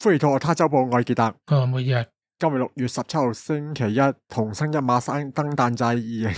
歡迎到我他周報，我係傑特。 每日今日6月17號星期一，同生一馬生登誕祭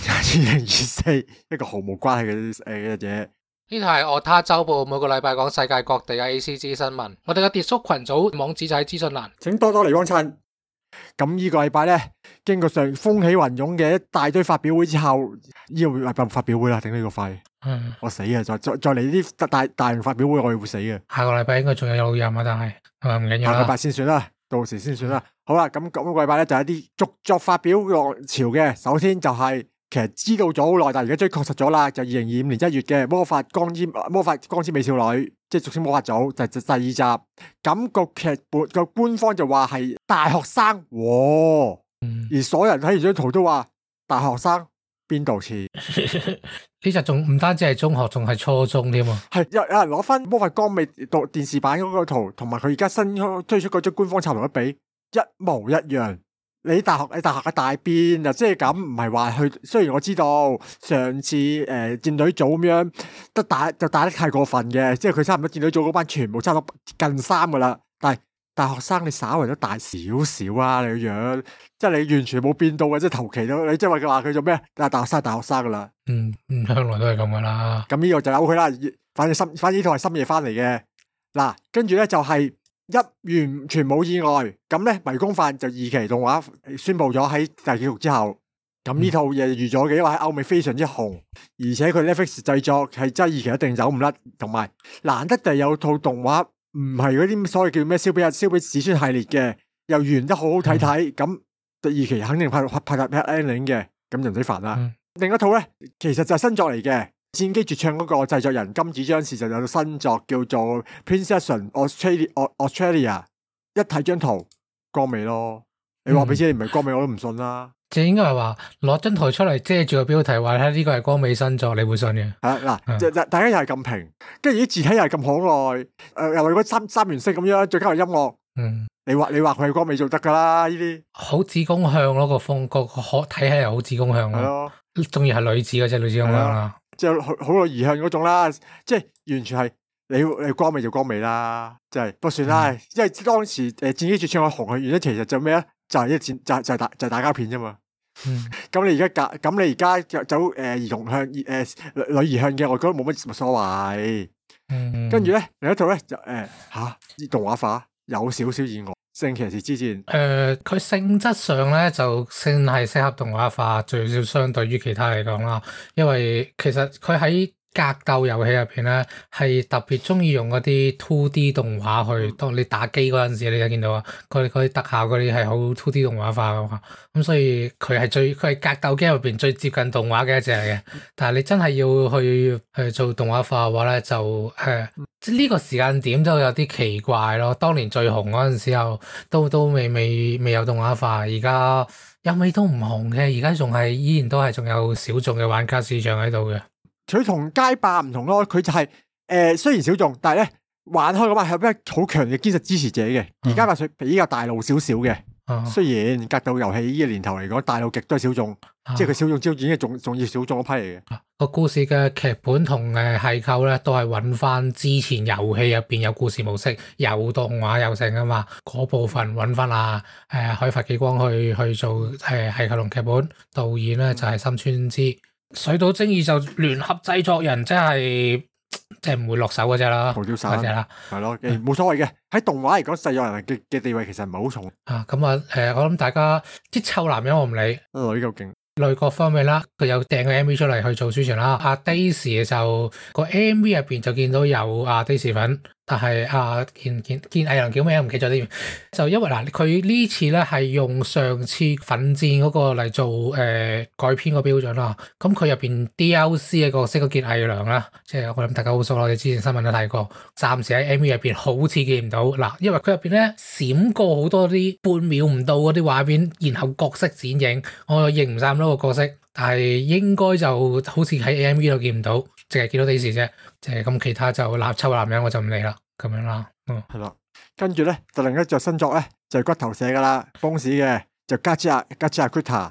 2024，一個毫無關係嘅嘢。 呢度係我他周報，每個禮拜講世界各地嘅 ACG 新聞。我哋嘅 Discord 群組網址就喺資訊欄， 請多多嚟幫襯。咁呢個禮拜咧，經過上風起雲湧嘅一大堆發表會之後，呢個禮拜發表會啦，頂呢個肺。我死嘅，再嚟呢啲大型發表會，我會死嘅。 下個禮拜應該仲有錄音啊，但係唔緊要啦。 下個禮拜先算啦，到時先算啦。好啦，咁個禮拜咧就係一啲續作發表浪潮嘅。首先就係其實知道咗好耐，但係而家終於確實咗啦，就2025年1月嘅魔法光之美少女，即係俗稱魔法組，就第2集。咁個劇本個官方就話係大學生，而所有人睇完張圖都話大學生邊度似？ 呢集仲唔單止係中學，仲係初中添啊！ 係有人攞翻魔法光美電視版嗰個圖，同埋佢而家新推出嗰張官方插圖一比，一模一樣。你大學嘅大變就即係咁，唔係話去。雖然我知道上次戰隊組咁樣就打得太過分嘅，即係佢差唔多戰隊組嗰班全部差唔多近3噶啦，但係大學生你稍為都大少少啊，你個樣即係你完全冇變到嘅，即係頭期都你即係話佢做咩？但係大學生噶啦， 向來都係咁噶啦。 咁呢個就由佢啦，反正呢套係深夜翻嚟嘅嗱，跟住咧就係完全冇意外，咁咧迷宮飯就2期動畫宣布咗喺大結局之後，咁呢套嘢預咗嘅，因為喺歐美非常之紅，而且佢 Netflix 製作係真係2期一定走唔甩，同埋難得地有套動畫唔係嗰啲所謂叫咩燒俾子孫系列嘅，又完得好好睇睇，咁第2期肯定拍 happy ending 嘅，咁就唔使煩啦。另一套咧其實就係新作嚟嘅。戰機絕唱嗰個製作人金子張氏就有套新作叫做 Princess Australia， 一睇張圖光美咯，你話俾知你唔係光美我都唔信啦。 即係應該係話攞張圖出嚟遮住個標題，話呢個係光美新作，你會信嘅？ 嗱，大家又係咁評，跟住啲字體又係咁可愛，又係嗰三原色咁樣，再加埋音樂，你話佢係光美做得噶啦呢啲，好子宮向咯，個風個睇起嚟好子宮向咯，仲要係女子嗰隻女子宮向啦。 即係好有意向嗰種啦，即係完全係你光美就光美啦，即係不算啦。因為當時戰機絕唱嘅紅嘅原因其實就咩咧？就係就係打交片啫嘛。咁你而家走兒童向女兒向嘅，我覺得冇乜所謂。跟住咧另一套咧就動畫化有少少意外。聖騎士之戰， 佢性質上咧就算係適合動畫化，最少相對於其他嚟講啦。因為其實佢喺格鬥遊戲入邊咧，係特別中意用嗰啲 2D 動畫去，當你打機嗰陣時，你就見到啊，佢啲特效嗰啲係好 2D 動畫化噶嘛。咁所以佢係格鬥機入邊最接近動畫嘅一隻嚟嘅。但係你真係要去做動畫化嘅話咧，就即係呢個時間點都有啲奇怪咯。當年最紅嗰陣時候，都未有動畫化，而家有尾都唔紅嘅，而家依然都係仲有小眾嘅玩家市場喺度嘅。 佢同街霸唔同咯，佢就係雖然小眾，但係咧玩開嗰班係咩好強嘅堅實支持者嘅。而街霸比較大路少少嘅，雖然格鬥遊戲呢個年頭嚟講，大路極都係小眾，即係佢小眾之後已經係仲要小眾一批嚟嘅。 個故事嘅劇本同係構咧，都係揾翻之前遊戲入邊有故事模式、有動畫有成啊嘛，嗰部分揾翻海發紀光去做係構同劇本，導演咧就係森川之。水島精二就聯合製作人，即係唔會落手嗰隻啦， 好丟手啦，係咯，冇所謂嘅。喺動畫嚟講，製作人嘅地位其實唔係好重我諗大家啲臭男人我唔理， 女夠勁。 女各方面啦，佢有訂個 MV 出嚟去做宣傳啦。阿 Daisy 就個 MV 入邊就見到有阿 Daisy 粉，但係見藝人叫咩唔記得咗添。就因為佢呢次咧係用上次奮戰嗰個嚟做改編個標準啦。咁佢入邊 DLC 嘅角色嗰件藝良啦，即係我諗大家好熟啦，我哋之前新聞都睇過。暫時喺 MV 入邊好似見唔到嗱，因為佢入邊咧閃過好多啲半秒唔到嗰啲畫面，然後角色剪影，我認唔晒咁多個角色，但係應該就好似喺 MV 度見唔到，淨係見到 Daisy 啫，即係咁其他就臭男人我就唔理啦，咁樣啦， 係啦，跟住咧就另一隻新作咧就係骨頭社噶啦，Bones嘅就加之阿 Kuta，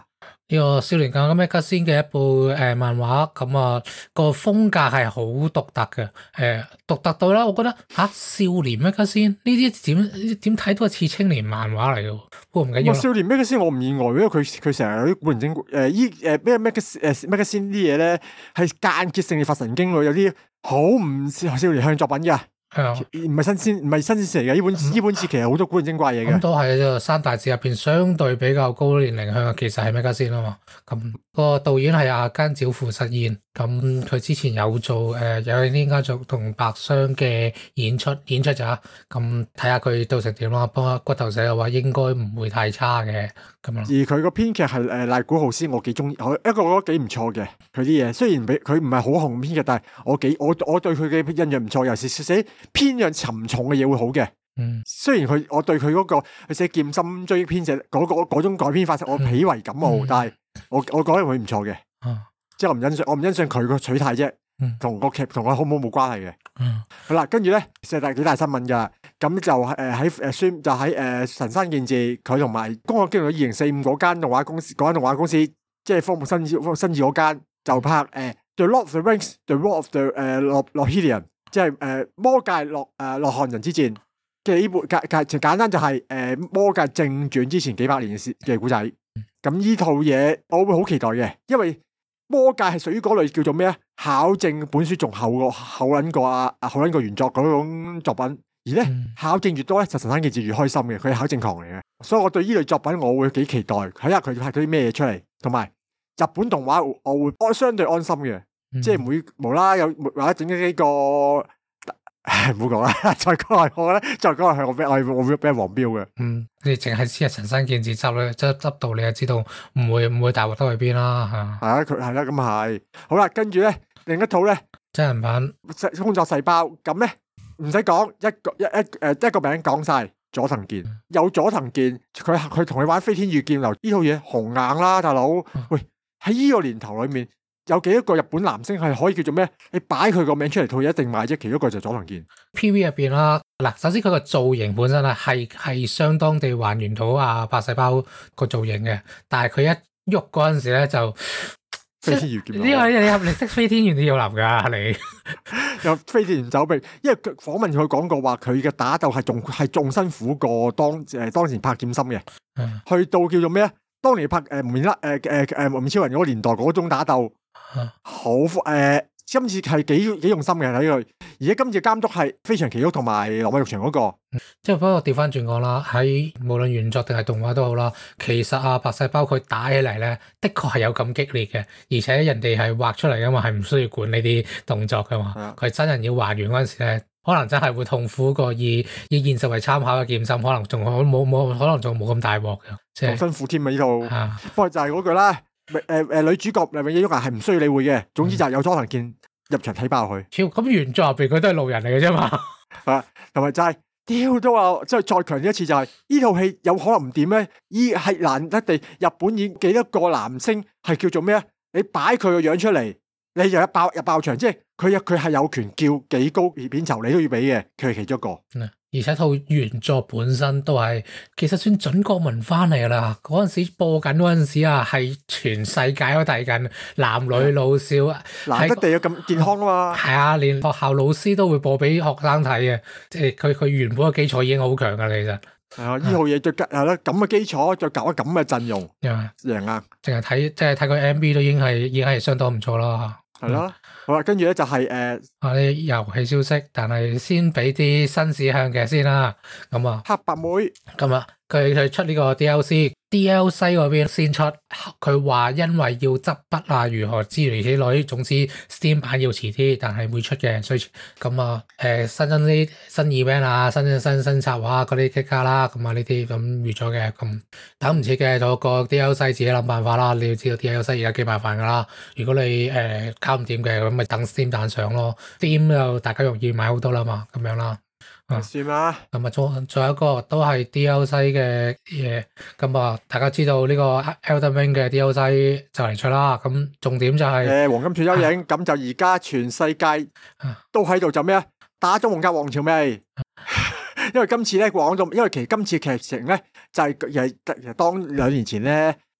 呢個少年強嘅 Magazine 嘅一部漫畫，咁個風格係好獨特嘅，獨特到啦，我覺得少年 Magazine 呢啲點睇都係似青年漫畫嚟嘅，不過唔緊要啦。 少年 Magazine 我唔意外，因為佢成日有啲古靈精怪咩Magazine 啲嘢咧係間歇性嘅發神經喎，有啲好唔少年向作品㗎。 係啊， 唔係新鮮事嚟嘅，呢本字其實好多古靈精怪嘢嘅。 咁都係啫，三大字入邊相對比較高年齡向嘅，其實係 Magazine 啊嘛。咁個導演係阿菅沼輔實現，咁佢之前有做有呢家族同白箱嘅演出咋，咁睇下佢到成點啦。幫下骨頭寫嘅話，應該唔會太差嘅咁樣。 而佢個編劇係瀨古浩斯，我幾中意，一個我覺得幾唔錯嘅。佢啲嘢雖然佢唔係好紅編劇，但係我對佢嘅印象唔錯，尤其是寫偏向沉重嘅嘢會好嘅。雖然我對佢嗰個佢寫劍心追憶編寫嗰種改編法式，我喜為感冒，但係我覺得佢唔錯嘅。即係我唔欣賞佢個取態啫，同個劇同佢好唔好冇關係嘅。好啦，跟住咧四大幾大新聞㗎，咁就喺神山健治佢同埋宮崎駿2045嗰間動畫公司，即係荒木新治嗰間就拍The Lord of the Rings The War of the Rohirrim， 即係魔界洛汗人之戰嘅呢部簡單就係魔界正傳之前幾百年嘅古仔。咁呢套嘢我會好期待嘅，因為魔界係屬於嗰類叫做咩啊？考證本書仲厚撚過原作嗰種作品，而咧考證越多咧，就神山健治越開心嘅，佢係考證狂嚟嘅，所以我對呢類作品我會幾期待，睇下佢拍到啲咩嘢出嚟，同埋日本動畫我會相對安心嘅，即係唔會無啦有或者整咗幾個，唔好講啦，再講落去我會俾人黃標嘅。 你淨係知係神山健治執到，你就知道唔會大鑊得去邊啦嚇。 佢係啦，咁係好啦，跟住咧另一套咧真人版工作細胞，咁咧唔使講一個名講晒，佐藤健有佐藤健，佢同你玩飛天御劍流呢套嘢紅硬啦，大佬。喂，喺呢個年頭裏面有幾多個日本男星係可以叫做咩？你擺佢個名出嚟套嘢一定賣啫，其中一個就係佐藤健。PV 入邊啦，嗱，首先佢個造型本身係相當地還原到白細胞個造型嘅，但係佢一喐嗰陣時咧就飛天御劍流。 你識飛天御劍流噶你？ 有飛天走壁，因為佢訪問佢講過話，佢嘅打鬥係仲辛苦過當年拍劍心嘅。去到叫做咩啊？當年拍蒙面超人嗰個年代嗰種打鬥。好今次係幾用心嘅睇佢，而且今次監督係非常奇屋同埋羅米玉祥嗰個。 即係不過調翻轉講啦，喺無論原作定係動畫都好啦，其實白細胞佢打起嚟咧，的確係有咁激烈嘅，而且人哋係畫出嚟噶嘛，係唔需要管呢啲動作噶嘛。佢真人要還原嗰陣時咧，可能真係會痛苦過以現實為參考嘅劍心，可能仲冇咁大鑊嘅，即係好辛苦添啊呢套。不過就係嗰句啦。女主角永野郁係唔需要理會嘅，總之就係有佐藤健入場睇爆佢。 咁原作入邊佢都係路人嚟嘅啫嘛。 同埋就係屌都話，即係再強調一次就係呢套戲有可能唔掂咧。係難得地日本演幾多個男星係叫做咩啊？你擺佢個樣出嚟，你就入爆場，即係佢係有權叫幾高片酬，你都要俾嘅。佢係其中一個。 而且套原作本身都係其實算準國民翻嚟噶啦，嗰陣時播緊嗰陣時啊，係全世界都睇緊，男女老少， 難得地有咁健康啊嘛。 係啊，連學校老師都會播俾學生睇嘅，即係佢原本嘅基礎已經好強噶啦，其實。 係啊，呢套嘢再係啦，咁嘅基礎再搞一咁嘅陣容，贏硬。淨係睇個 MV 都已經係相當唔錯啦。 係咯。好啦，跟住咧就係啲遊戲消息，但係先俾啲新事向嘅先啦。咁啊， 黑白妹咁啊，佢出呢個 DLC 嗰邊先出，佢話因為要執筆啊，如何之類，總之 Steam 版要遲啲，但係會出嘅。所以咁啊，新增啲新 event 啊，新策劃嗰啲激加啦，咁啊呢啲咁預咗嘅，咁等唔切嘅就個 DLC 自己諗辦法啦。你要知道 DLC 而家幾麻煩噶啦，如果你搞唔掂嘅，咁咪等 Steam 彈上咯。Steam 就大家容易買好多啦嘛，咁樣啦。 算啦。 咁啊，仲有一個都係 DLC 嘅嘢，咁啊，大家知道呢個 Elden Ring 嘅 DLC 就嚟出啦。咁重點就係黃金脫休影，咁就而家全世界都喺度就咩啊？打咗皇家王朝未？因為今次咧講到，因為其實今次劇情咧就係當2年前咧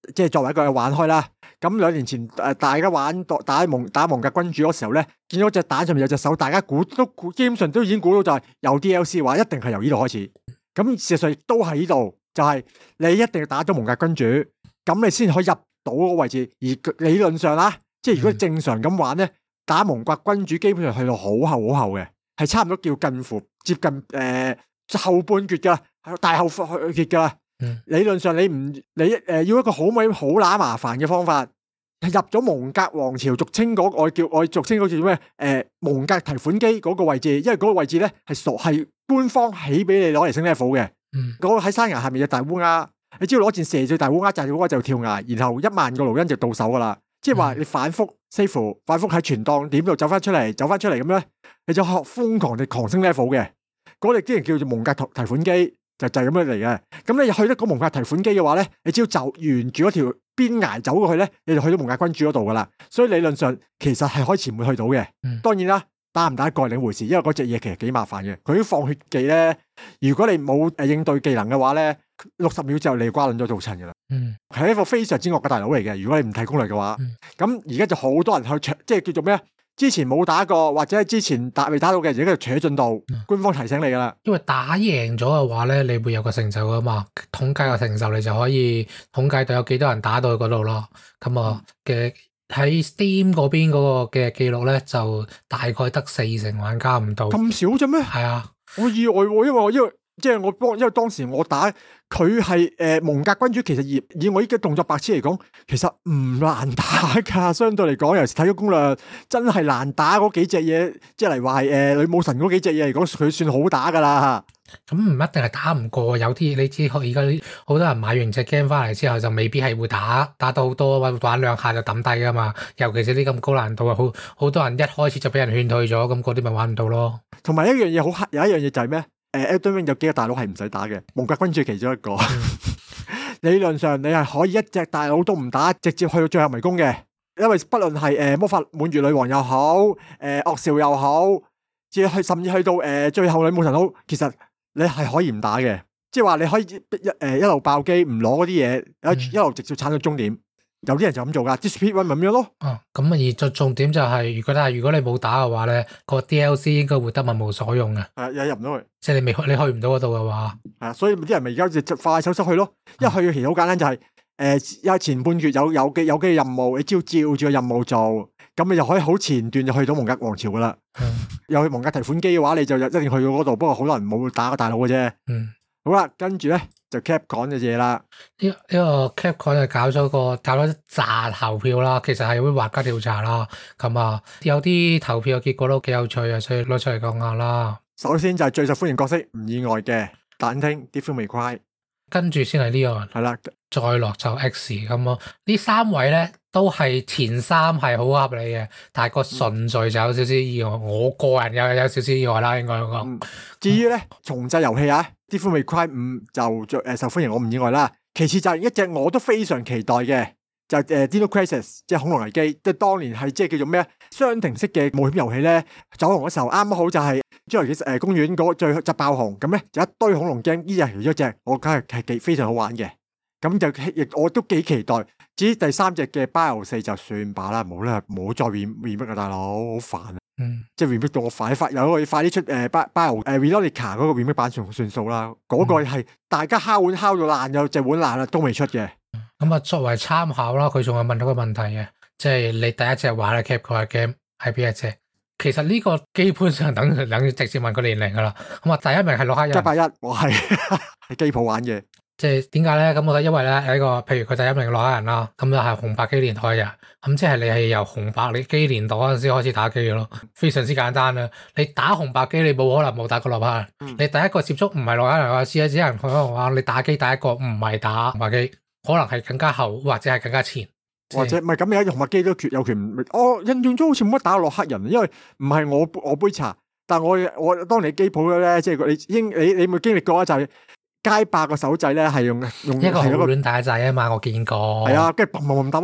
即係作為一個玩開啦。咁2年前大家打蒙格君主嗰時候咧，見到隻蛋上面有隻手，大家基本上都已經估到就係有 DLC 嘅話，一定係由呢度開始。咁事實上亦都係呢度，就係你一定要打到蒙格君主，咁你先可以入到嗰個位置。而理論上啦，即係如果正常咁玩咧，打蒙格君主基本上去到好後好後嘅，係差唔多叫近乎接近後半決噶，大後決噶啦。理論上你要一個好乸麻煩嘅方法，入咗蒙格王朝，俗稱嗰我俗稱嗰叫咩？蒙格提款機嗰個位置，因為嗰個位置咧係官方起俾你攞嚟升 level 嘅。嗰個喺山崖下面有大烏鴉，你只要攞箭射住大烏鴉，大烏鴉就跳崖，然後1萬個盧因就到手噶啦。即係話你反覆 save， 反覆喺存檔點度走翻出嚟咁咧，你就瘋狂地狂升 level 嘅。嗰啲人叫做蒙格提款機。就係咁樣嚟嘅，咁你去得嗰蒙格提款機嘅話咧，你只要就沿住嗰條邊崖走過去咧，你就去到蒙格君主嗰度噶啦。所以理論上其實係開始唔會去到嘅。當然啦，打唔打過係另一回事，因為嗰隻嘢其實幾麻煩嘅。佢啲放血技咧，如果你冇應對技能嘅話咧，60秒之後你瓜撚咗做塵噶啦。係一個非常之惡嘅大佬嚟嘅。如果你唔睇攻略嘅話，咁而家就好多人去搶，即係叫做咩啊？之前冇打過或者係之前未打到嘅，而家就扯進度，官方提醒你噶啦。因為打贏咗嘅話咧，你會有個成就噶嘛，統計個成就你就可以統計到有幾多人打到去嗰度咯。咁嘅喺 Steam 嗰邊嗰個嘅記錄咧，就大概得40%玩家唔到。咁少啫咩？係啊，我意外喎，因為即係因為當時我打佢係蒙格君主，其實以我依家動作白痴嚟講，其實唔難打噶。相對嚟講，有時睇咗攻略，真係難打嗰幾隻嘢，即係嚟話係女武神嗰幾隻嘢嚟講，佢算好打噶啦。咁唔一定係打唔過，有啲你知而家好多人買完隻 game 翻嚟之後，就未必係會打到好多，玩2下就抌低噶嘛。尤其是啲咁高難度啊，好多人一開始就俾人勸退咗，咁嗰啲咪玩唔到咯。同埋一樣嘢好黑，有一樣嘢就係咩？Elden Ring 有幾個大佬係唔使打嘅，蒙格君主其中一個。理論上你係可以一隻大佬都唔打，直接去到最後迷宮嘅，因為不論係魔法滿月女王又好，惡兆又好，甚至去到最後女武神好，其實你係可以唔打嘅，即係話你可以一路爆機唔攞嗰啲嘢，一路直接鏟到終點。有啲人就咁做噶，啲 speed run 咪咁樣咯。咁而重點就係，如果你冇打嘅話咧，個 DLC 應該會得物無所用嘅。係又入唔到去，即係你去唔到嗰度嘅話。係啊，所以啲人咪而家就快手出去咯。一去其實好簡單，就係有前半月有嘅任務，你只要照住個任務做，咁你就可以好前段就去到蒙格王朝噶啦。有去蒙格提款機嘅話，你就一定去到嗰度。不過好多人冇打個大佬嘅啫。好啦，跟住咧就 Capcom 嘅嘢啦。呢個 Capcom 就搞咗紮投票啦，其實係會畫家調查啦。咁有啲投票嘅結果都幾有趣啊，所以攞出嚟講下啦。首先就係最受歡迎角色，唔意外嘅，但聽 Devil May Cry。跟住先係呢個，係啦，再落就 X 咁咯。呢3位咧都係前3係好合理嘅，但係個順序就有少少意外。我個人有少少意外啦，應該講。至於咧重製遊戲Devil May Cry 5就受歡迎，我唔意外啦。其次就係一隻我都非常期待嘅，就係Dino Crisis，即係恐龍危機，即係當年係即係叫做咩雙停式嘅冒險遊戲咧，走紅嗰時候啱好就係侏羅紀公園嗰最就爆紅，咁咧就一堆恐龍 game，呢隻其中一隻，我梗係非常好玩嘅。咁就亦我都幾期待。至於第3隻嘅 Bio 4就算罷啦，冇再 remake 啊，大佬好煩啊！即係 remake 到我快啲出Bio Veronica 嗰個 remake 版算數啦。嗰個係大家敲碗敲到爛，有隻碗爛啦都未出嘅。咁作為參考啦，佢仲有問到個問題嘅，即係你第一隻玩嘅 Capcom 嘅 game 係邊一隻？其實呢個基本上等於直接問個年齡噶啦。第一名係洛克人，181，我係喺機鋪玩嘅。即係點解咧？咁我覺得因為咧喺個，譬如佢第一名洛克人啦，咁就係紅白機年代嘅，咁即係你係由紅白機年代嗰陣時開始打機嘅咯，非常之簡單啦。你打紅白機，你冇可能冇打過洛克人。你第一個接觸唔係洛克人嘅話，只能可能話你打機第一個唔係打紅白機，可能係更加後或者係更加前。或者唔係咁，而家紅白機都有權。我印象中好似冇乜打洛克人，因為唔係我杯茶。但係我當你機鋪咧，即係你冇經歷過就係。街霸個手掣咧係用一個亂打掣啊嘛，我見過。係啊，跟住砰砰砰打啊嘛，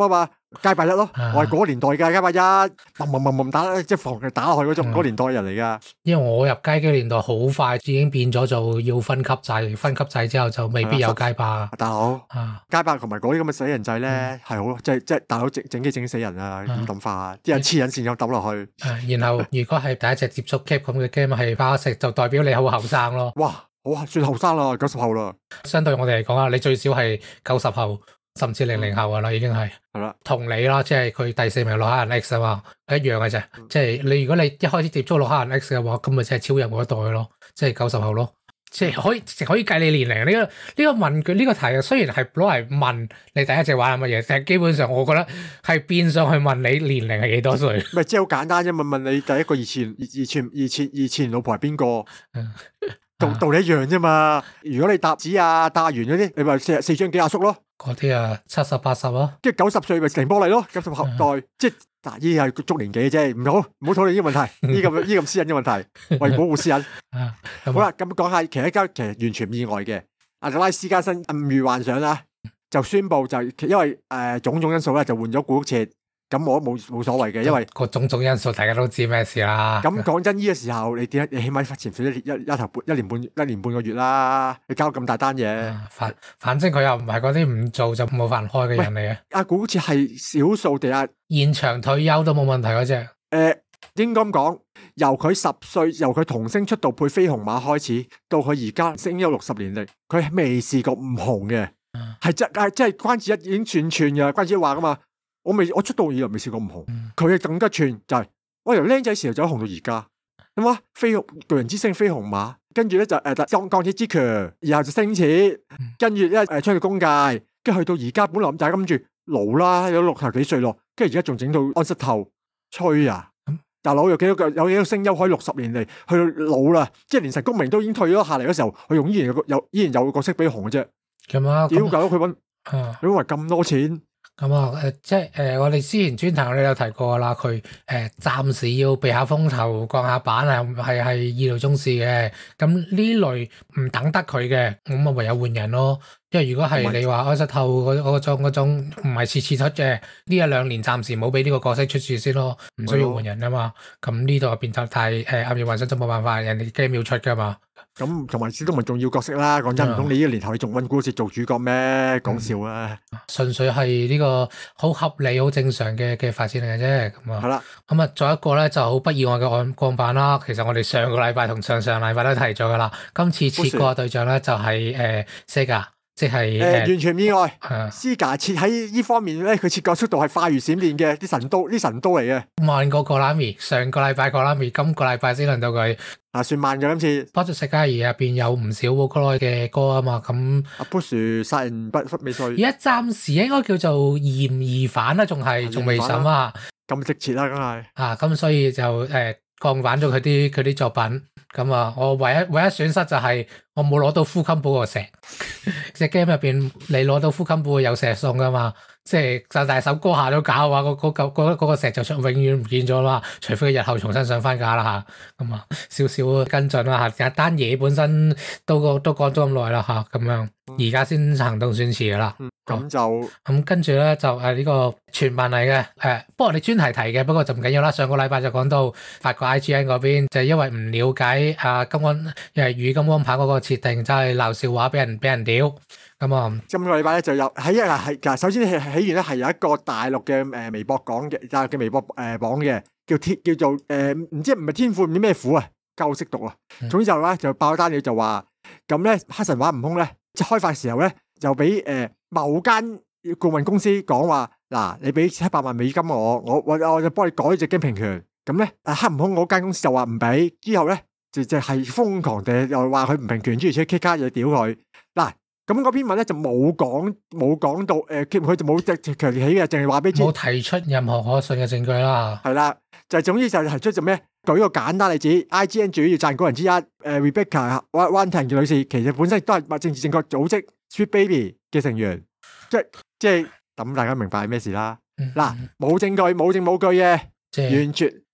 街霸一咯， 啊我係嗰個年代嘅街霸一，砰打，即係防打落去嗰種嗰年代人嚟噶。 因為我入街機年代好快已經變咗做要分級制，分級制之後就未必有街霸大佬， 啊。 街霸同埋嗰啲咁嘅死人制咧係好，即係大佬整機整死人啊，咁抌化，啲人黐人線咁抌落去。 然後如果係第一隻接觸 Cap 咁嘅 game 係巴食，就代表你好後生咯。 哇，好算後生啦，90後啦。 相對我哋嚟講啊，你最少係90後，甚至00後噶啦，已經係。 係啦， 同你啦，即係佢第4名洛克人 X 啊嘛，一樣嘅啫。即係你如果你一開始接觸洛克人 X 嘅話，咁咪即係超人嗰一代咯，即係90後咯。即係可以計你年齡。呢個問句呢個題雖然係攞嚟問你第一隻玩係乜嘢，但係基本上我覺得係變相去問你年齡係幾多歲。 咪即係好簡單啫，問你第一個二前老婆係邊個？道理一樣啫嘛。如果你答子啊、答完嗰啲，你咪四張幾阿叔咯。 嗰啲啊70、80咯， 即係90歲咪成波嚟咯，90後代即係嗱，呢係足年紀嘅啫，唔好討論呢個問題，呢咁私隱嘅問題，為保護私隱。好啦，咁講下其實完全唔意外嘅，阿拉斯加新暗喻幻想啦，就宣布就因為種種因素咧，就換咗古屋徹。咁我都冇所謂嘅，因為個種種因素大家都知咩事啦。 咁講真，呢個時候你點解你起碼潛水一年半個月啦？你搞咁大單嘢， 反正佢又唔係嗰啲唔做就冇飯開嘅人嚟嘅。 阿古好似係少數地現場退休都冇問題嗰隻。 應該咁講，由佢10歲，由佢童星出道配飛鴻馬開始，到佢而家聲優60年歷，佢未試過唔紅嘅，係真係關智一已經串嘅，關智一話噶嘛。我出道以來未試過唔紅，佢嘅更加串就係我由僆仔時候就紅到而家，咁啊巨人之星飛鴻馬，跟住咧就鋼鐵之強，然後就星矢，跟住咧出去攻界，跟住去到而家本來咁就係諗住老啦，有60幾歲咯，跟住而家仲整到安室透，吹啊！大佬有幾多個聲優可以60年嚟去到老啦，即係連神谷明都已經退咗下嚟嗰時候，佢依然有個角色俾紅嘅啫。 咁啊， 屌搞佢搵，你話咁多錢？ 咁啊，即係我哋之前專題我哋有提過啦，佢暫時要避下風頭、降下板啊，係意料中事嘅。咁呢類唔等得佢嘅，咁咪唯有換人咯。因為如果係你話安室透嗰種唔係次次出嘅，呢1-2年暫時冇俾呢個角色出住先咯，唔需要換人啊嘛。咁呢度入邊就太暗夜幻想就冇辦法，人哋 game 要出噶嘛。咁同埋始終唔係重要角色啦，講真，唔通你呢個年頭你仲搵古哲做主角咩？講笑啊！ 純粹係呢個好合理、好正常嘅發展嚟嘅啫。咁啊， 係啦。 咁啊，再一個咧就好不意外嘅降版啦。其實我哋上個禮拜同上禮拜都提咗噶啦。今次切過嘅對象咧就係Sega。即係完全唔意外。Sega 切喺呢方面咧，佢切割速度係快如閃電嘅，啲神刀嚟嘅。 慢過Konami，上個禮拜Konami，今個禮拜先輪到佢。 算慢嘅今次。Project Sega 入邊有唔少 Vocaloid 嘅歌啊嘛，咁。 阿 Push 殺人不未遂。 而家暫時應該叫做嫌疑犯啦，仲未審啊。 咁直切啦，梗係。 咁所以就降版咗佢啲作品。咁啊，我唯一損失就係我冇攞到呼吸寶個石。隻 game 入邊你攞到呼吸寶有石送噶嘛？即係就大首歌下咗架嘅話，嗰個石就永遠唔見咗啦。除非佢日後重新上翻架啦吓。咁啊，少少跟進啦吓。單嘢本身都講咗咁耐啦吓。咁樣而家先行動算遲噶啦。 咁就跟住咧就呢個傳聞嚟嘅。不過我哋專題提嘅，不過就唔緊要啦。上個禮拜就講到法國 IGN 嗰邊就係因為唔了解金安與金剛棒嗰個設定，就係鬧笑話俾人屌。咁啊， 今個禮拜咧就有喺首先起源咧係有一個大陸嘅微博講嘅，大陸嘅微博講嘅，叫做唔知唔係天賦唔知咩苦啊，夠識讀啊。總之就爆單料就話咁咧，黑神話悟空咧即係開發時候咧就俾某間顧問公司講話嗱，你俾700萬美金我就幫你改隻 game 平權。咁咧黑悟空嗰間公司就話唔俾，之後咧就係瘋狂地又話佢唔平權，諸如此類 K 卡嘢屌佢嗱。咁嗰篇文咧就冇講到佢就冇強烈起嘅，淨係話俾你知冇提出任何可信嘅證據啦。 係啦，就總之就提出就咩？舉個簡單例子 ，IGN 主要撰稿人之一Rebecca Wanting 女士，其實本身都係政治正確組織 Sweet Baby 嘅成員，即係咁大家明白係咩事啦。嗱，冇證據冇據嘅，完全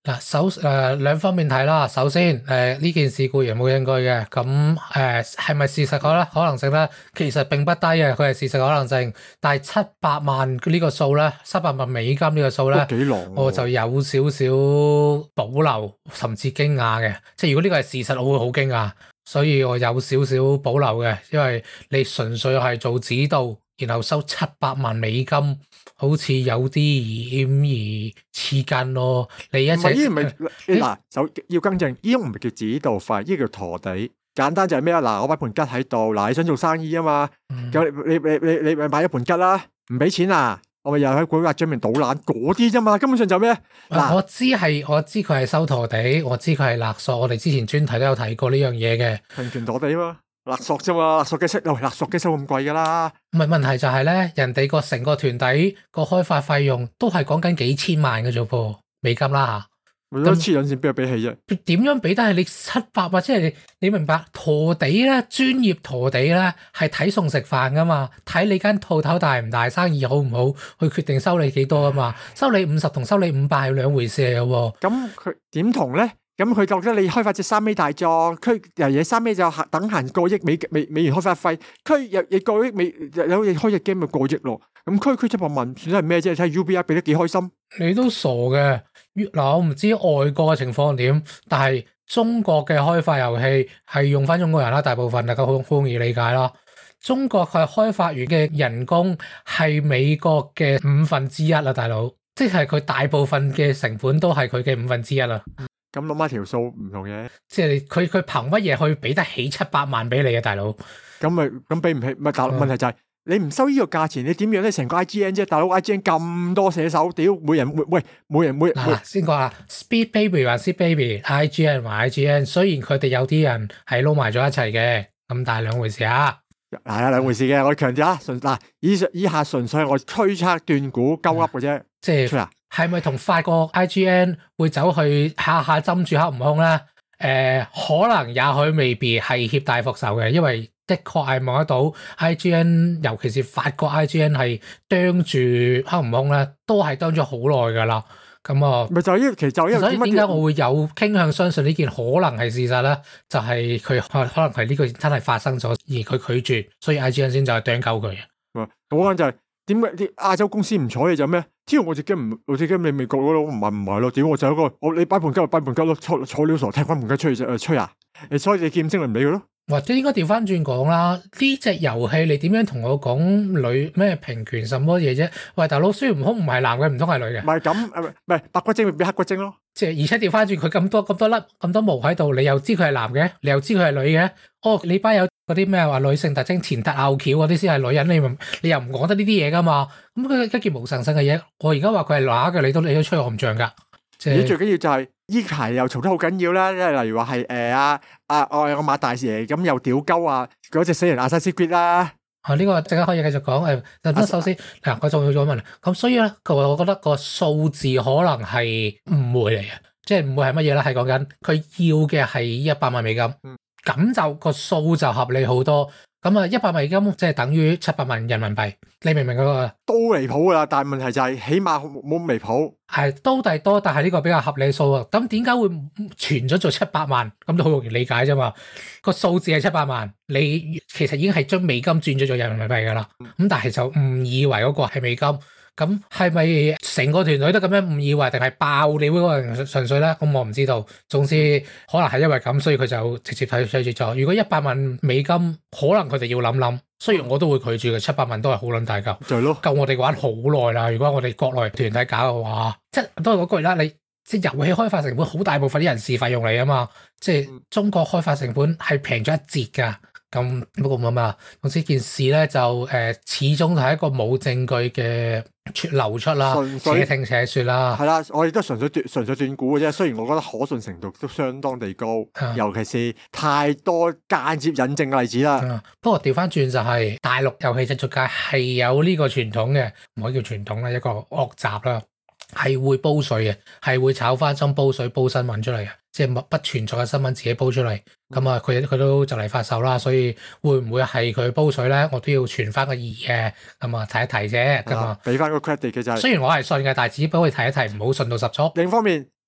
嗱，兩方面睇啦。首先，呢件事固然冇證據嘅，咁係咪事實可能性咧？其實並不低嘅，佢係事實可能性。但係700萬呢個數咧，700萬美金呢個數咧， 都幾狼喎我就有少少保留，甚至驚訝嘅。即係如果呢個係事實，我會好驚訝。所以我有少少保留嘅，因為你純粹係做指導，然後收700萬美金。好似有啲嫌疑黐筋咯，你一齊唔係嗱，要更正，呢種唔係叫指導費，呢個叫陀地。簡單就係咩啊？嗱，我擺盤桔喺度，嗱，你想做生意啊嘛，咁你咪買一盤桔啦，唔俾錢啊，我咪又喺股價上面倒爛嗰啲啫嘛，根本上就咩？嗱， 我知佢係收陀地，我知佢係勒索，我哋之前專題都有提過呢樣嘢嘅， 平權陀地啊嘛。勒索啫嘛，勒索嘅收咁貴噶啦。 唔係，問題就係咧，人哋個成個團體個開發費用都係講緊幾千萬嘅啫噃，美金啦嚇。 咁黐撚線邊度比起啫？ 點樣比得係你700或者係你明白陀地咧？專業陀地咧係睇餸食飯噶嘛，睇你間鋪頭大唔大，生意好唔好，去決定收你幾多噶嘛。收你50同收你500係兩回事嚟嘅喎。 咁佢點同咧？咁佢覺得你開發隻3A大狀，佢又嘢3A就等閒過億美元開發費，佢又過億美有嘢開隻 game 咪過億咯。咁區700萬算係咩啫？睇 UBI 俾得幾開心？ 你都傻嘅。嗱，我唔知外國嘅情況點，但係中國嘅開發遊戲係用翻中國人啦，大部分大家好容易理解啦。中國嘅開發員嘅人工係美國嘅1/5啦，大佬，即係佢大部分嘅成本都係佢嘅1/5啦。 咁諗下條數唔同嘅， 即係佢憑乜嘢去俾得起700萬俾你啊，大佬？ 咁俾唔起？咪大問題就係你唔收呢個價錢，你點樣咧？成個 IGN 啫，大佬 IGN 咁多寫手，屌每人嗱，先講啦 ，Speed Baby 還 Speed Baby，IGN 還 IGN，雖然佢哋有啲人係撈埋咗一齊嘅，咁但係兩回事啊。 係啊，兩回事嘅，我強調啊，以下純粹係我推測斷估鳩噏嘅啫， 即係係咪同法國 IGN 會走去下下針住黑悟空咧？可能也許未必係協大復仇嘅，因為的確係望得到 IGN， 尤其是法國 IGN 係啄住黑悟空咧，都係啄咗好耐噶啦。咁啊， 咪就係其實就因為所以點解我會有傾向相信呢件可能係事實咧？就係佢可能係呢個真係發生咗，而佢拒絕，所以 IGN 先就係啄鳩佢。 好講就係點解啲亞洲公司唔睬你就咩？只要我自己你美國嗰度唔係咯？點我就一個你擺盤雞咯，坐料傻踢翻盤雞出去吹啊！所以你劍精咪唔理佢咯。或者應該調翻轉講啦，呢隻遊戲你點樣同我講女咩平權什麼嘢啫？喂，大佬，孫悟空唔係男嘅，唔通係女嘅？ 唔係咁，唔係白骨精咪變黑骨精咯。 即係而且調翻轉佢咁多粒咁多毛喺度，你又知佢係男嘅，你又知佢係女嘅。哦，你班有嗰啲咩話女性特徵前凸後翹嗰啲先係女人，你又唔講得呢啲嘢噶嘛？咁佢一件無神性嘅嘢，我而家話佢係乸嘅，你都吹我唔脹噶。 最緊要就係呢排又嘈得好緊要啦，因為例如話係我馬大爺咁又屌鳩啊嗰隻死人阿薩斯 Creed 啦。 呢個陣間可以繼續講。咁首先嗱，我仲要再問，咁所以咧，我覺得個數字可能係誤會嚟嘅，即係誤會係乜嘢咧？係講緊佢要嘅係100萬美金，咁就個數就合理好多。咁啊，100美金即係等於700萬人民幣，你明唔明嗰個？ 都離譜噶啦，但係問題就係起碼冇咁離譜。 係都係多，但係呢個比較合理數啊。咁點解會傳咗做700萬？咁都好容易理解啫嘛。個數字係700萬，你其實已經係將美金轉咗做人民幣噶啦。咁但係就誤以為嗰個係美金。咁係咪成個團隊都咁樣誤以為，定係爆料嗰個人純粹咧？咁我唔知道。總之可能係因為咁，所以佢就直接拒絕咗。如果100萬美金，可能佢哋要諗諗。雖然我都會拒絕嘅，700萬都係好撚大嚿， 就係咯， 夠我哋玩好耐啦。如果我哋國內團體搞嘅話，即係都係嗰句啦。你即係遊戲開發成本好大部分啲人事費用嚟啊嘛，即係中國開發成本係平咗一截㗎。咁不過咁啊，總之件事咧就始終係一個冇證據嘅流出啦，且聽且說啦。 係啦，我亦都純粹斷估嘅啫。雖然我覺得可信程度都相當地高，尤其是太多間接引證嘅例子啦。 不過調翻轉就係大陸遊戲製作界係有呢個傳統嘅，唔可以叫傳統啦，一個惡習啦，係會煲水嘅，係會炒花針煲水煲新聞出嚟嘅，即係不存在嘅新聞自己煲出嚟。咁啊，佢都就嚟發售啦，所以會唔會係佢煲水咧？我都要傳翻個疑嘅，咁啊提一提啫。咁啊， 俾翻個 credit 嘅就係。 雖然我係信嘅，但係只不過提一提，唔好信到十足。 另一方面，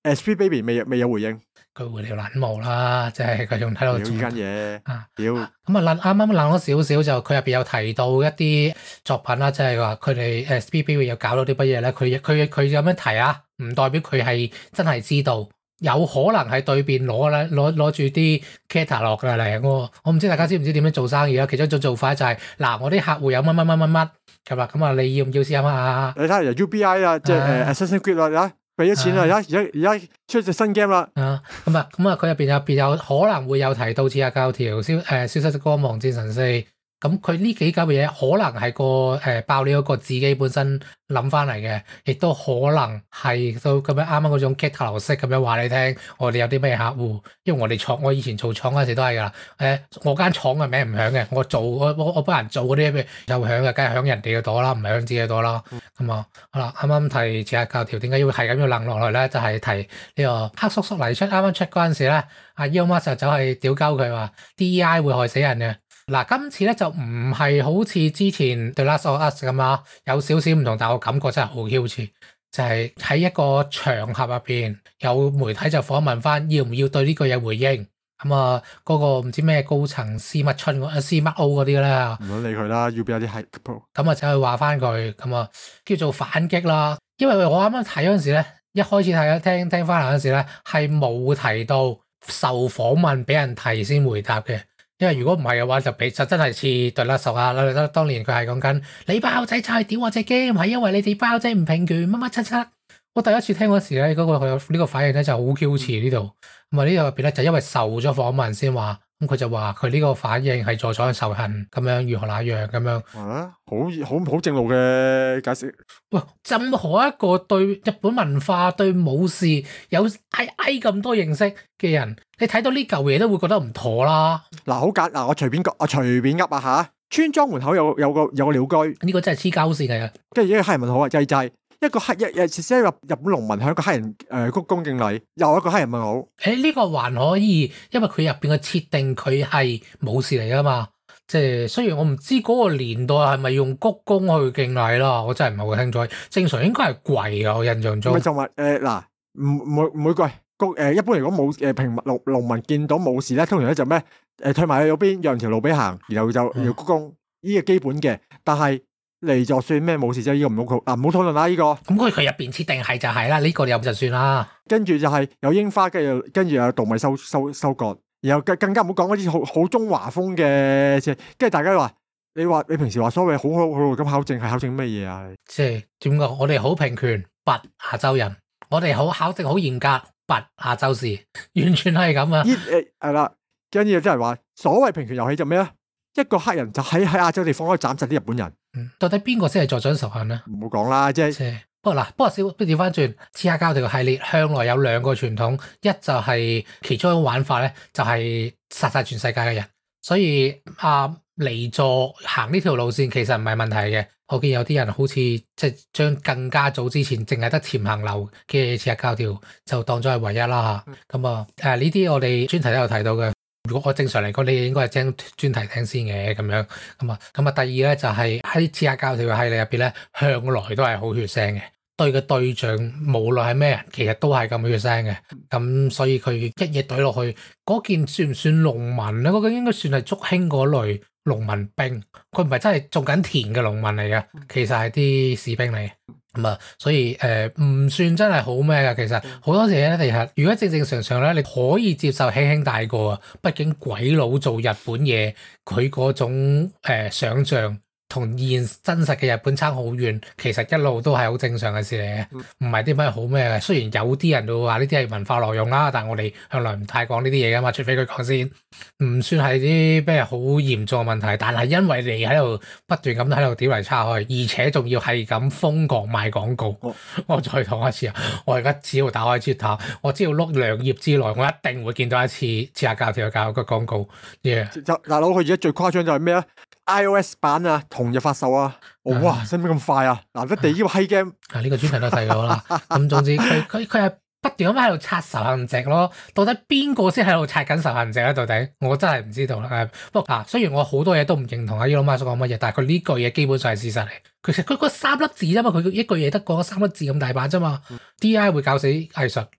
Speed Baby 未有回應。 佢回條撚毛啦，即係佢仲喺度屌呢間嘢啊！ 屌咁啊，啱啱諗咗少少就佢入邊有提到一啲作品啦，即係話佢哋Speed Baby 有搞到啲乜嘢咧？佢咁樣提啊，唔代表佢係真係知道，有可能係對面攞住啲 catalog 嚟。我唔知大家知唔知點樣做生意啦？其中一種做法就係嗱，我啲客戶有乜咁啦，咁啊你要唔要試下啊？ 你睇下由 UBI 啦，即係Assassin's Creed 啦，俾咗錢啦，而家出隻新 game 啦。 咁啊，佢入邊有可能會有提到刺客教條、消失的光芒、戰神4。咁佢呢幾嚿嘢可能係個爆料嗰個自己本身諗翻嚟嘅，亦都可能係到咁樣啱啱嗰種 catalog 式咁樣話你聽，我哋有啲咩客戶，因為我以前做廠嗰陣時都係噶啦，我間廠嘅名唔響嘅，我幫人做嗰啲咩又響嘅，梗係響人哋嘅朵啦，唔係響自己嘅朵啦。咁啊，好啦，啱啱提刺客教條，點解要係咁要楞落去咧？就係提呢個黑叔叔嚟出啱啱出嗰陣時咧，阿 Elon Musk 就走去屌鳩佢話 DEI 會害死人嘅。嗱，今次咧就唔係好似之前 The Last of Us 咁啊，有少少唔同，但我感覺真係好 Q 似，就係喺一個場合入邊，有媒體就訪問翻要唔要對呢個嘢回應。咁啊，嗰個唔知咩高層司乜春司乜 O 嗰啲咧， 唔好理佢啦，要俾有啲係咁啊，就去話翻佢，咁啊叫做反擊啦。因為我啱啱睇嗰陣時咧，一開始睇聽翻嚟嗰陣時咧，係冇提到受訪問俾人提先回答嘅。因為如果唔係嘅話，就真係似對啦手啊！當年佢係講緊你包仔就係屌我隻 game，係因為你哋包仔唔平權乜乜七七。我第一次聽嗰時咧，嗰個佢有呢個反應咧就好 Q 似呢度。咁啊呢度入邊咧就因為受咗訪問先話，咁佢就話佢呢個反應係助長仇恨咁樣，如何那樣咁樣。 好正路嘅解釋。 喂，任何一個對日本文化、對武士有咁多認識嘅人，你睇到呢嚿嘢都會覺得唔妥啦。 嗱，好簡嗱，我隨便噏啊嚇。村莊門口有個鳥居， 呢個真係黐膠線嘅。 跟住一個黑人問號啊，就係一個日本農民向一個黑人鞠躬敬禮，又一個黑人問號。 呢個還可以，因為佢入邊嘅設定佢係武士嚟噶嘛。即係雖然我唔知嗰個年代係咪用鞠躬去敬禮啦，我真係唔係好清楚。正常應該係跪噶，我印象中。 咪就話嗱，唔會跪。一般嚟講冇平民農民見到武士咧，通常咧就咩退埋去嗰邊讓條路俾行，然後就要鞠躬，呢個基本嘅。但係嚟就算咩武士啫，呢個唔好討論啦，呢個。咁佢入邊設定係就係啦，呢個又就算啦。跟住就係有櫻花，跟住有稻米收割。然後更加唔好講嗰啲好中華風嘅，跟住大家話你平時話所謂好咁考證係考證乜嘢啊？ 即係點講？我哋好平權，拔亞洲人；我哋好考證好嚴格，拔亞洲士，完全係咁啊！ 係啦，跟住即係話所謂平權遊戲就咩咧？一個黑人就喺亞洲地方可以斬殺啲日本人。 到底邊個先係助長仇恨咧？ 唔好講啦，即係。 不過調翻轉，刺客教條嘅系列向來有兩個傳統，一就係其中一種玩法咧，就係殺晒全世界嘅人。所以離座行呢條路線其實唔係問題嘅。我見有啲人好似即係將更加早之前淨係得潛行流嘅刺客教條就當咗係唯一啦嚇。咁呢啲我哋專題都有提到嘅。如果我正常嚟講，你應該係聽專題聽先嘅咁樣。咁第二咧就係喺刺客教條嘅系列入邊咧，向來都係好血腥嘅。對嘅對象無論係咩人，其實都係咁血腥嘅。咁所以佢一嘢懟落去，嗰件算唔算農民咧？嗰件應該算係竹興嗰類農民兵。佢唔係真係種緊田嘅農民嚟嘅，其實係啲士兵嚟嘅。所以唔算真係好咩㗎。其實好多時咧，其實如果正常咧，你可以接受輕輕帶過啊。畢竟鬼佬做日本嘢，佢嗰種想像同現真實嘅日本差好遠，其實一路都係好正常嘅事嚟嘅，唔係啲咩好咩嘅。雖然有啲人都會話呢啲係文化挪用啦，但係我哋向來唔太講呢啲嘢噶嘛，除非佢講先，唔算係啲咩好嚴重嘅問題。但係因為你喺度不斷咁喺度屌嚟叉開，而且仲要係咁瘋狂賣廣告，我再講一次啊！我而家只要打開 Twitter，我只要碌2頁之內，我一定會見到一次刺客教條嘅廣告。 大佬佢而家最誇張就係咩啊？iOS 版啊，同日發售啊！哇，使唔使咁快啊？難得地呢個閪 game 呢個專題都睇過啦。咁總之佢係不斷咁喺度刷仇恨值咯。到底邊個先喺度刷緊仇恨值咧？到底我真係唔知道啦。不過雖然我好多嘢都唔認同阿 Elon Musk 講乜嘢，但係佢呢句嘢基本上係事實嚟。其實佢嗰3粒字啫嘛，佢一句嘢得講3粒字咁大把啫嘛。DI 會搞死藝術，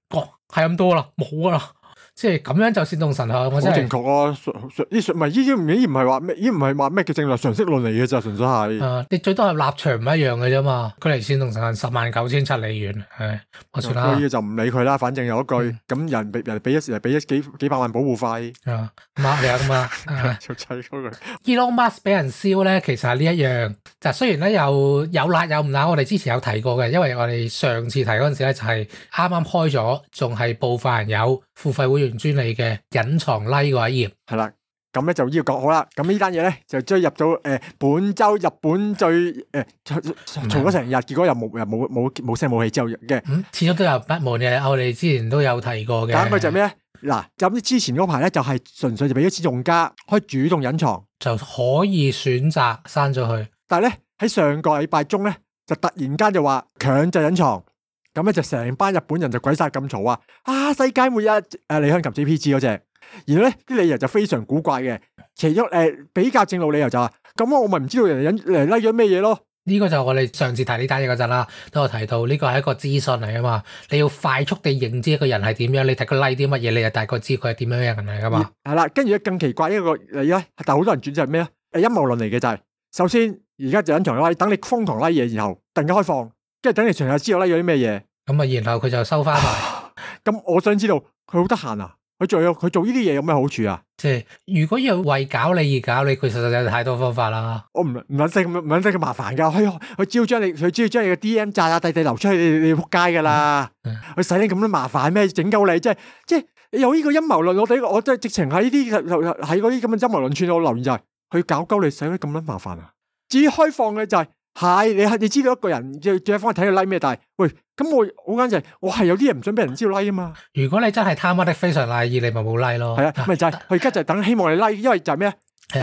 係咁多啦，冇啦。即係咁樣就煽動神學，我好真係正確啊！唔係依唔係話咩？依唔係話咩叫正論常識論嚟嘅咋，純粹係。 你最多係立場唔一樣嘅啫嘛。佢嚟煽動神學109700里遠，係我算啦。 所以就唔理佢啦，反正有一句咁人俾一幾百萬保護費。 媽你啊咁啊！ 就砌嗰句。 Elon Musk 俾人燒咧，其實係呢一樣。就雖然咧有辣有唔辣，我哋之前有提過嘅，因為我哋上次提嗰陣時咧就係啱啱開咗，仲係部分人有付費會員專利嘅隱藏 like 嗰一頁。 係啦，咁咧就要講好啦。咁呢單嘢咧就追入到本週日本最嘈咗成日，結果又冇聲冇氣之後嘅。 始終都有不滿嘅，我哋之前都有提過嘅。 咁佢就咩咧？嗱，咁之前嗰排咧就係純粹就俾咗錢用家可以主動隱藏， 就可以選擇刪咗佢。 但係咧喺上個禮拜中咧就突然間就話強制隱藏，咁咧就成班日本人就鬼殺咁嘈啊！世界末日李香琴 JPG 嗰隻，然後咧啲理由就非常古怪嘅，其中比較正路理由就話咁我咪唔知道人哋拉咗咩嘢咯。 呢個就我哋上次提呢單嘢嗰陣啦，都有提到呢個係一個資訊嚟啊嘛，你要快速地認知一個人係點樣，你睇佢 like 啲乜嘢，你就大概知佢係點樣嘅人嚟噶嘛。係啦，跟住更奇怪一個嚟咧，但係好多人轉就係咩咧？陰謀論嚟嘅就係，首先而家就隱藏咗，等你瘋狂 like 嘢，然後突然間開放，跟住等你全日知道 like 咗啲咩嘢， 咁啊，然後佢就收翻埋。 咁我想知道佢好得閒啊？佢做呢啲嘢有咩好處啊？ 即係如果要為搞你而搞你，佢實在有太多方法啦。 我唔撚識咁麻煩噶，佢只要將你嘅 DM 炸地流出去，你仆街噶啦。佢使你咁多麻煩咩？整鳩你，即係有呢個陰謀論，我真係直情喺嗰啲咁嘅陰謀論串我留言就係，佢搞鳩你使乜咁撚麻煩啊？至於開放嘅就係。你知道一個人最一方睇佢 like 咩，但係喂咁我好簡單就係我係有啲嘢唔想俾人知道 like 啊嘛。如果你真係貪乜的非常賴意，你咪冇 like 咯。係啊，咪就係佢而家就係等希望你 like，因為就係咩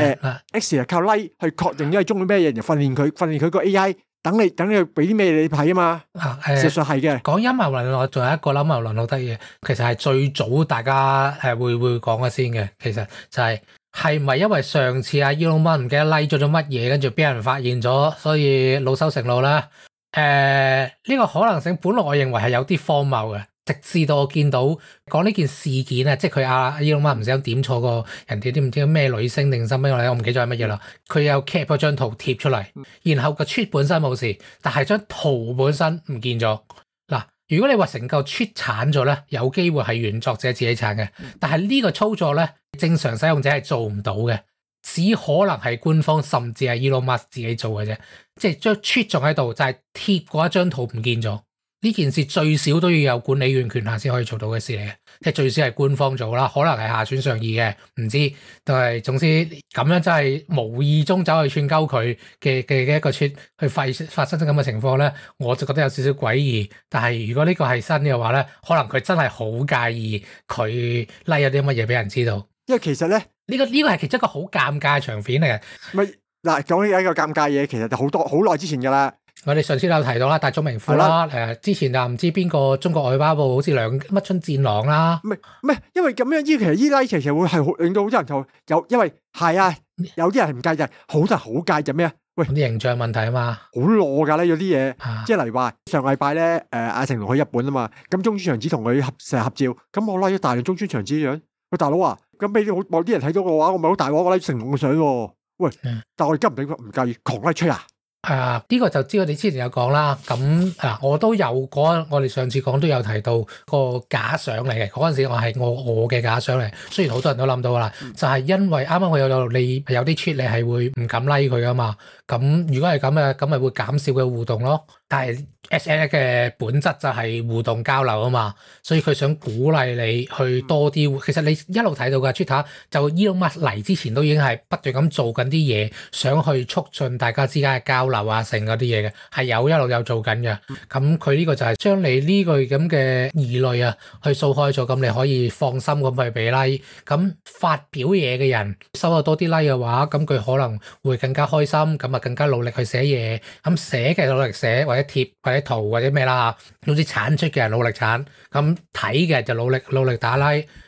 X 係靠 like 去確認因為中意咩嘢，然後訓練佢個 AI，等你俾啲咩你睇啊嘛。事實上係嘅。講陰謀論，我仲有一個陰謀論好得意嘅，其實係最早大家會講嘅先嘅，其實就係咪因為上次阿 Elon Musk 唔記得 like 咗乜嘢，跟住俾人發現咗，所以惱羞成怒啦？呢個可能性本來我認為係有啲荒謬嘅，直至到我見到講呢件事件啊，即係佢阿 Elon Musk 唔知點錯過人哋啲唔知咩女星定新咩我唔記得咗係乜嘢啦。佢有 cap 咗張圖貼出嚟，然後個 tweet 本身冇事，但係張圖本身唔見咗。嗱，如果你話成個 tweet 鏟咗咧，有機會係原作者自己鏟嘅，但係呢個操作咧，正常使用者係做唔到嘅，只可能係官方甚至係 Elon Musk 自己做嘅啫。即係將 tweet 仲喺度，就係貼嗰一張圖唔見咗。呢件事最少都要有管理員權限先可以做到嘅事嚟嘅，即係最少係官方做啦，可能係下傳上意嘅，唔知。但係總之咁樣真係無意中走去串鳩佢嘅一個 tweet 去發生咁嘅情況咧，我就覺得有少少詭異。但係如果呢個係新嘅話咧，可能佢真係好介意佢 like 有啲乜嘢俾人知道。因為其實咧，呢個係其中一個好尷尬嘅場面嚟嘅。咪嗱，講呢一個尷尬嘢，其實就好耐之前㗎啦。我哋上次都有提到啦，大眾名婦啦，之前就唔知邊個中國外交部好似乜春戰狼啦。唔係，因為咁樣其實依拉其實會係令到好多人就有，因為係啊，有啲人係唔介意，好多人好介意就咩啊？喂，啲形象問題啊嘛，好攞㗎咧，有啲嘢，即係例如話上禮拜咧，阿成龍去日本啊嘛，咁中村長子同佢成日合照，咁我拉咗大量中村長子樣，喂大佬啊，咁俾某啲人睇到嘅話，我咪好大鑊，我拉成龍嘅相喎，喂，但係我而家唔介意，狂拉吹啊！呢個就知我哋之前有講啦，咁我都有我哋上次講都有提到個假想嚟嘅，嗰陣時我係我嘅假想嚟，雖然好多人都諗到啦，就係因為啱啱我有啲 tweet 你係會唔敢 like 佢噶嘛，咁如果係咁嘅，咁咪會減少佢互動咯。但係 SNS 嘅本質就係互動交流啊嘛，所以佢想鼓勵你去多啲。其實你一路睇到嘅 Twitter 就 Elon Musk 嚟之前都已經係不斷咁做緊啲嘢，想去促進大家之間嘅交流啊，成嗰啲嘢嘅係一路有做緊嘅。咁佢呢個就係將你呢類咁嘅疑慮啊，去掃開咗，咁你可以放心咁去俾 like。咁發表嘢嘅人收到多啲 like 嘅話，咁佢可能會更加開心，咁啊更加努力去寫嘢。咁寫嘅努力寫，或者貼或者圖或者咩啦，總之產出嘅人努力產，咁睇嘅就努力打 like。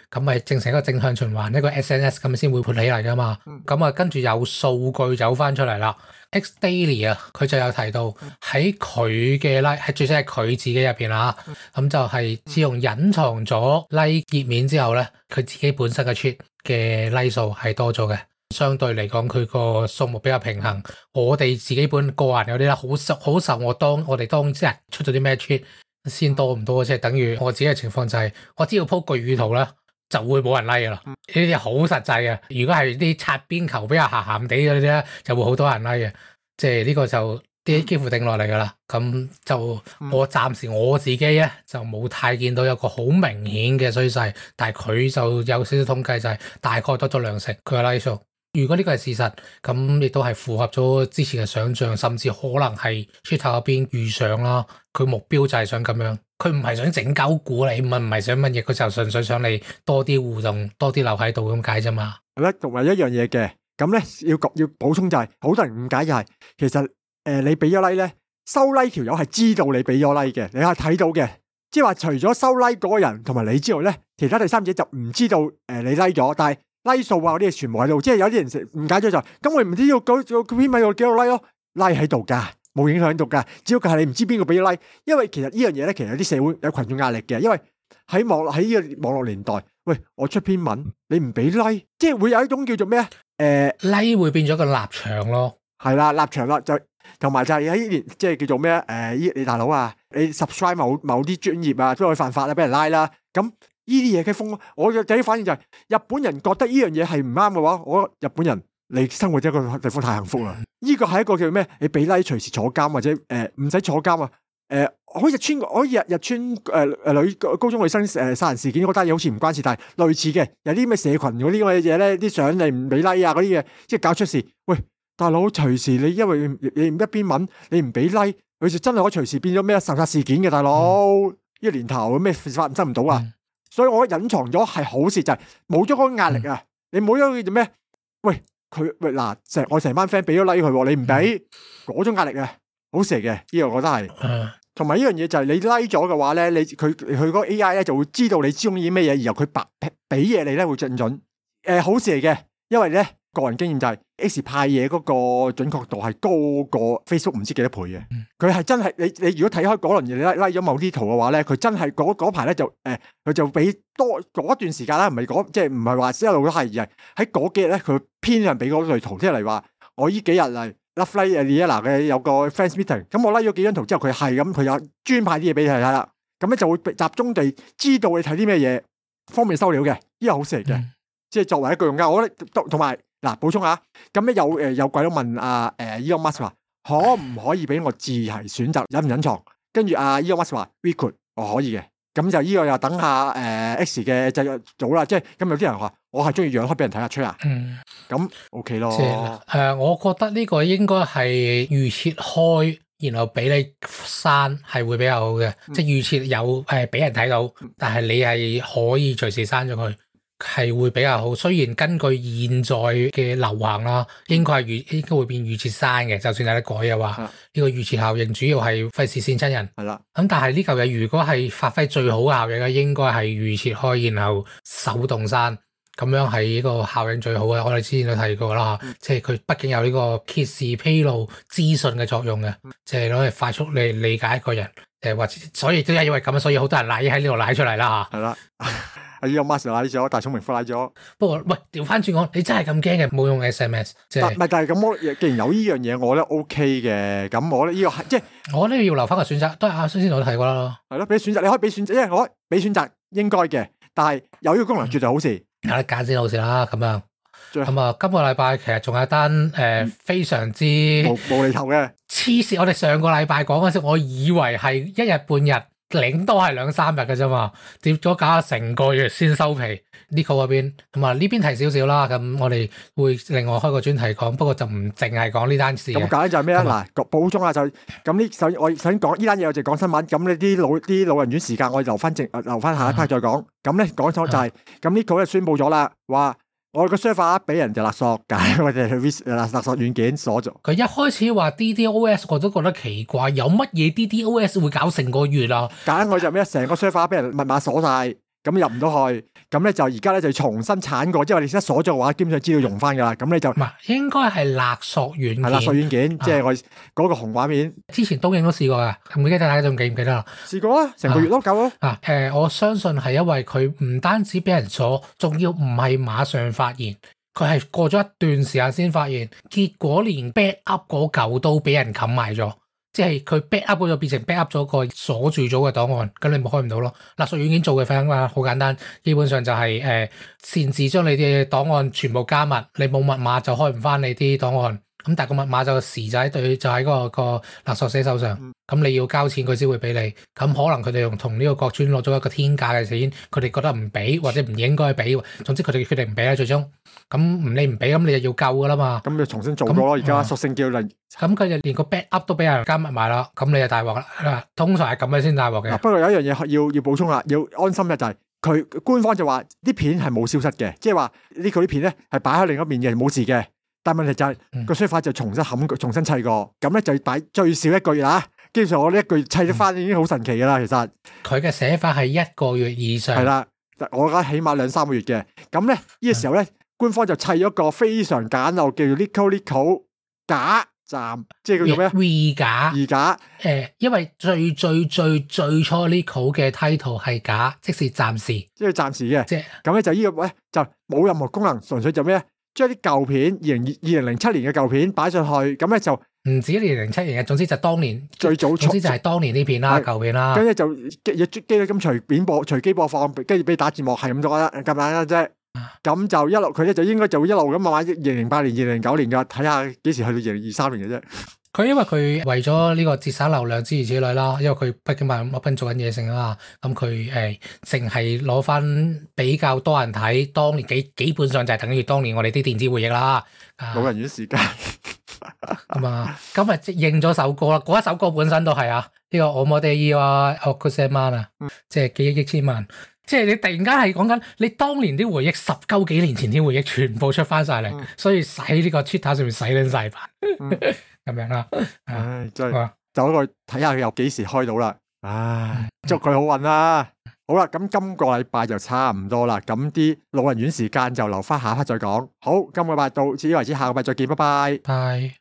咁咪正成一個正向循環，一個 SNS 咁先會盤起嚟噶嘛。咁啊，跟住有數據走翻出嚟啦。XDaily 啊，佢就有提到喺佢嘅 like 係最少係佢自己入邊啦。咁就係自從隱藏咗 like 頁面之後咧，佢自己本身嘅 tweet 嘅 like 數係多咗嘅。相對嚟講，佢個數目比較平衡。我哋自己本個人有啲咧，好受我哋當日出咗啲咩 tweet 先多唔多，即係等於我自己嘅情況就係，我只要 po 句語圖咧，就會冇人 like 噶啦。呢啲好實際嘅。如果係啲擦邊球比較鹹鹹地嗰啲咧，就會好多人 like 嘅。即係呢個就啲幾乎定落嚟噶啦。咁就我暫時我自己咧就冇太見到有個好明顯嘅趨勢，但係佢就有少少統計就係大概多咗2成佢嘅 like 數。如果呢個係事實，咁亦都係符合咗之前嘅想像，甚至可能係 Twitter 嗰邊預想啦。佢目標就係想咁樣，佢唔係想整鳩股你，唔係想乜嘢，佢就純粹想你多啲互動，多啲留喺度咁解啫嘛。 係啦，同埋一樣嘢嘅，咁咧要補充就係、是，好多人誤解就係、是，其實你俾咗 like 咧，收 like 條友係知道你俾咗 like 嘅，你係睇到嘅，即係話除咗收 like 嗰個人同埋你之外咧，其他第三者就唔知道你 like 咗，但係like 數啊嗰啲嘢全部喺度，即係有啲人誤解咗就，咁我唔知要嗰篇文有幾多 like 咯 ，like 喺度噶，冇影響喺度噶，只要係你唔知邊個俾咗 like，因為其實呢樣嘢咧，其實有啲社會有群眾壓力嘅，因為喺呢個網絡年代，喂，我出篇文你唔俾 like，即係會有一種叫做咩 like 會變咗個立場咯， 係啦，立場啦，就同埋就係喺呢即係叫做咩你大佬啊，你 subscribe 某啲專頁啊，都可以犯法啦，俾人拉啦，咁。呢啲嘢嘅風，我嘅第一反應就係、是、日本人覺得呢樣嘢係唔啱嘅話，我日本人你生活喺一個地方太幸福啦。呢個係一個叫咩？你俾 like 隨時坐監或者唔使坐監啊。好似日村女高中女生殺人事件嗰單嘢好似唔關事，但係類似嘅有啲咩社群嗰啲咁嘅嘢咧，啲相你唔俾 like 啊嗰啲嘢，即係搞出事。喂，大佬隨時你因為你唔一篇文你唔俾 like，佢就真係可以隨時變咗咩仇殺事件嘅大佬。呢個年頭咩發生唔到啊？所以我隱藏咗係好事，就係冇咗嗰個壓力啊！你冇咗叫咩？喂嗱，我成班 friend 俾咗 like 佢，你唔俾嗰種壓力啊，好事嚟嘅。呢個我覺得係，同埋呢樣嘢就係你 like 咗嘅話咧，佢嗰個 AI 咧就會知道你中意咩嘢，然後佢俾嘢你咧會準好事嚟嘅，因為咧個人經驗就係 X 派嘢嗰個準確度係高過 Facebook 唔知幾多倍嘅。佢係真係你如果睇開嗰輪嘢，你 like 咗某啲圖嘅話咧，佢真係嗰排咧就佢就俾多嗰段時間啦，即係唔係話一路都係，而係喺嗰幾日咧佢偏向俾嗰類圖，即係嚟話我呢幾日嚟 Love Like Liana 嘅有個 fans meeting， 咁我 like 咗幾張圖之後，佢係咁佢有專派啲嘢俾你睇啦，咁咧就會集中地知道你睇啲咩嘢，方便收料嘅，呢個好事嚟嘅，即係作為一個用家，我覺得同埋。嗱，補充下，咁咧有鬼佬問Elon Musk 話，可唔可以俾我自行選擇隱唔隱藏？跟住Elon Musk 話 we could， 我可以嘅。咁就呢個又等下X 嘅製作組啦，即係咁有啲人話我係中意養開俾人睇下吹啊，咁 OK 咯。 我覺得呢個應該係預設開，然後俾你刪係會比較好嘅，即係預設有俾人睇到，但係你係可以隨時刪咗佢。係會比較好，雖然根據現在嘅流行啦，應該會變預設刪嘅，就算有得改嘅話，呢個預設效應主要係費事線親人。係啦，咁但係呢嚿嘢如果係發揮最好嘅效應咧，應該係預設開，然後手動刪，咁樣係呢個效應最好嘅。我哋之前都提過啦，即係佢畢竟有呢個揭示披露資訊嘅作用嘅，即係攞嚟快速嚟理解一個人，或者所以都係因為咁樣，所以好多人喺呢度賴出嚟啦嚇。係啦。 Elon Musk 拉咗，大聰明拉咗。 不過喂，調翻轉講，你真係咁驚嘅？冇用 SMS， 即係。但係咁，我既然有呢樣嘢，我覺得 OK 嘅。咁我覺得呢個即係， 我呢要留翻個選擇，都係阿孫先我都提過啦。 係咯，俾選擇，你可以俾選擇，因為我俾選擇應該嘅，但係有呢個功能絕對好事。 有得揀先好事啦，咁樣。咁啊，今個禮拜其實仲有一單非常之無厘頭嘅黐線。我哋上個禮拜講嗰時，我以為係一日半日。領都係2-3日嘅啫嘛，跌咗搞成個月先收皮。Nico 嗰邊咁啊，呢邊提少少啦，咁我哋會另外開個專題講，不過就唔淨係講呢單事。咁簡單就係咩啊？嗱，補充下就咁我想講呢單嘢，我就講新聞。咁呢啲老人院時間，我留翻下一 part 再講。咁咧講咗就係咁，Nico 就宣布咗啦，話我個 server 俾人就勒索㗎，我哋去勒索軟件鎖咗。 佢一開始話 DDoS 我都覺得奇怪，有乜嘢 DDoS 會搞成個月啊？ 簡單我就咩？成個 server 俾人密碼鎖晒，咁入唔到去。 咁咧就而家咧就重新鏟過，即係我哋而家鎖咗嘅話，基本上資料用翻㗎啦。咁你就唔係應該係勒索軟件。 係勒索軟件，即係我嗰個紅畫面。 之前東映都試過㗎，唔記得大家仲記唔記得啦？ 試過啊，成個月都夠咯。 我相信係因為佢唔單止俾人鎖，仲要唔係馬上發現，佢係過咗一段時間先發現，結果連 backup 嗰嚿都俾人冚埋咗。即係佢 backup 咗變成 backup 咗個鎖住咗嘅檔案，咁你咪開唔到咯。勒索軟件做嘅方法好簡單，基本上就係擅自將你啲檔案全部加密，你冇密碼就開唔翻你啲檔案。咁但係個密碼就時就喺嗰個勒索者手上，咁你要交錢佢先會俾你。咁可能佢哋用同呢個國尊攞咗一個天價嘅錢，佢哋覺得唔俾或者唔應該俾，總之佢哋決定唔俾啦。最終咁你唔俾，咁你就要救噶啦嘛。 咁就重新做過咯。而家索性叫嚟， 咁佢就連個 backup 都俾人加密埋啦。咁你就大鑊啦。通常係咁樣先大鑊嘅。 不過有一樣嘢要補充啦，要安心嘅就係佢官方就話啲片係冇消失嘅，即係話呢個啲片咧係擺喺另一面嘅，冇事嘅。但係問題就係個衰法就重新重新砌過，咁咧就擺最少1個月啦。基本上我呢1個月砌得翻已經好神奇噶啦。其實佢嘅寫法係1個月以上。 係啦，我覺得起碼2-3個月嘅。咁咧呢個時候咧，官方就砌咗個非常簡陋叫做 Nico 假站，即係叫做咩 V 假。 二假。 因為最初 Nico 嘅 title 係假，即是暫時， 即係暫時嘅。 即係咁咧就呢個咧就冇任何功能，純粹就咩？將啲舊片2007年嘅舊片擺上去，咁咧就唔止2007年嘅，總之就當年最早， 總之就係當年呢片啦，舊片啦。 跟住就機咁隨機播放，跟住俾打字幕係咁多啦，咁簡單啫。咁就一路佢咧就應該就會一路咁慢慢2008年、2009年噶，睇下幾時去到2023年嘅啫。 佢因為佢為咗呢個節省流量諸如此類啦，因為佢畢竟麥賓做緊嘢成啊嘛，咁佢淨係攞翻比較多人睇，當年基本上就係等於當年我哋啲電子回憶啦。 老人院時間咁啊，咁咪認咗首歌啦，嗰一首歌本身都係呢個我冇地意啊，Oxman 啊，即係幾億千萬。即係你突然間係講緊你當年啲回憶10幾年前啲回憶全部出翻晒嚟，所以使呢個 Twitter 上面洗撚晒版咁樣啦。 唉，真係就嗰個睇下佢又幾時開到啦。唉，祝佢好運啦。好啦，咁今個禮拜就差唔多啦。咁啲老人院時間就留翻下一 part 再講。好，今個禮拜到此為止，下個禮拜再見，拜拜。 拜。